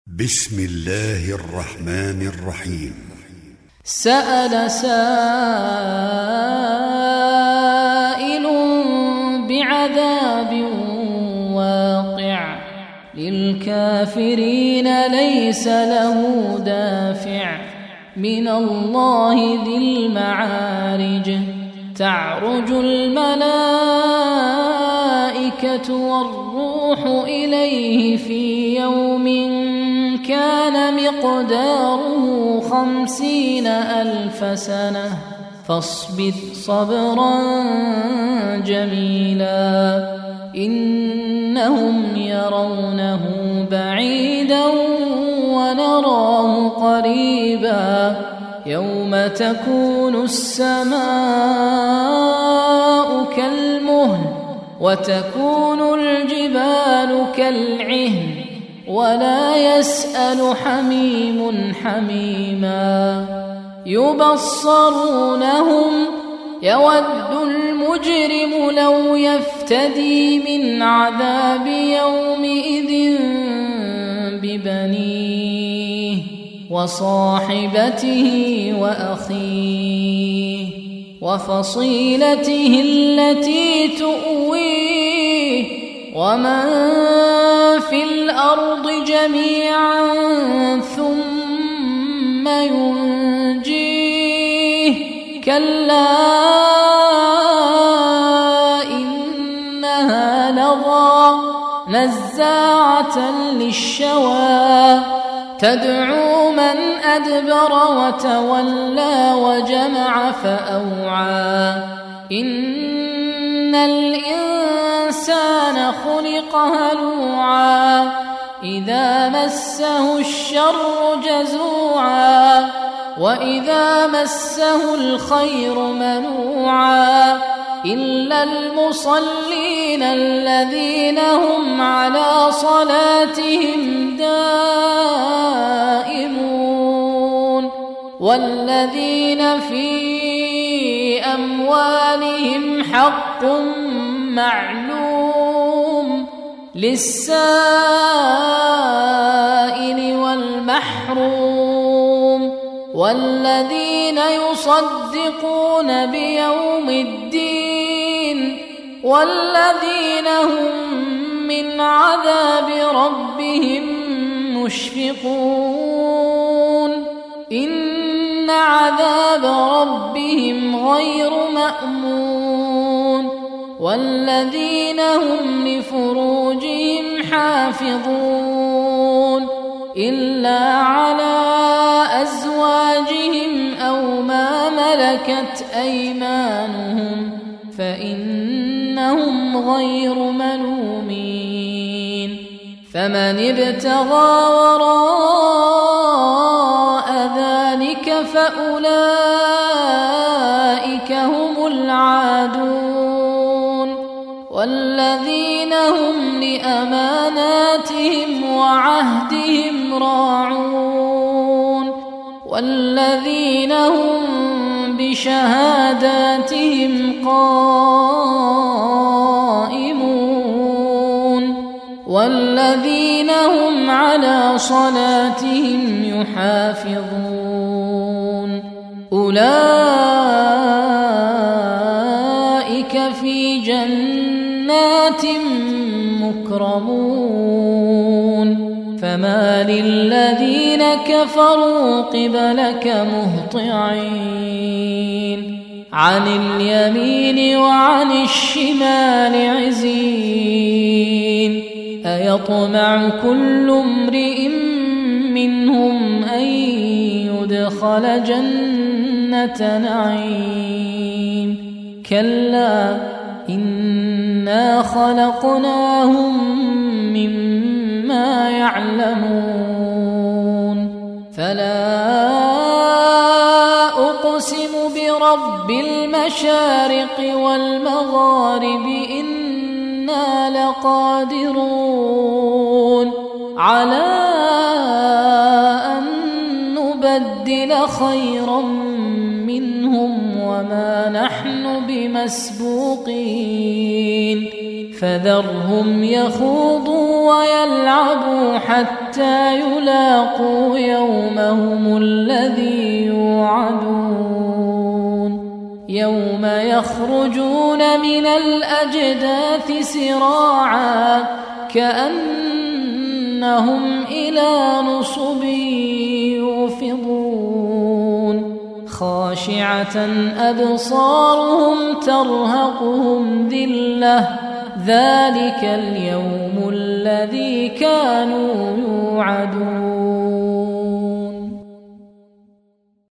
بسم الله الرحمن الرحيم. سأل سائل بعذاب واقع للكافرين ليس له دافع من الله ذي المعارج. تعرج الملائكة والروح إليه في يوم كان مقداره 50,000 سنة فاصبر صبرا جميلا إنهم يرونه بعيدا ونراه قريبا يوم تكون السماء كالمهل وتكون الجبال كالعهن ولا يسأل حميم حميما يبصرونهم يود المجرم لو يفتدي من عذاب يومئذ ببنيه وصاحبته وأخيه وفصيلته التي تؤويه ومن في الأرض جميعا ثم ينجيه كلا إنها لظى نزاعة للشوى تدعو من أدبر وتولى وجمع فأوعى إن الإنسان خلق هلوعا إذا مسه الشر جزوعا وإذا مسه الخير منوعا إلا المصلين الذين هم على صلاتهم دائمون والذين في أموالهم حق معلوم للسائل والمحروم والذين يصدقون بيوم الدين والذين هم من عذاب ربهم مشفقون إن عذاب ربهم غير مأمون والذين هم لفروجهم حافظون إلا على أزواجهم أو ما ملكت أيمانهم فإنهم غير ملومين فمن ابتغى وراء ذلك فأولئك هم العادون والذين هم لأماناتهم وعهدهم راعون والذين هم بشهاداتهم قائمون والذين هم على صلاتهم يحافظون أولئك في جنات مكرمون فما للذين كفروا قبلك مهطعين عن اليمين وعن الشمال عزين أيطمع كل امرئ منهم أن يدخل جنة نعيم كلا إنا خلقناهم مما يعلمون فلا أقسم برب المشارق والمغارب إنا لقادرون على أن نبدل خيرا منهم وما نحن بمسبوقين فذرهم يخوضوا ويلعبوا حتى حتى يلاقوا يومهم الذي يوعدون يوم يخرجون من الأجداث سراعا كأنهم إلى نصب يوفضون خاشعة أبصارهم ترهقهم ذلة ذلك اليوم الذي كانوا يوعدون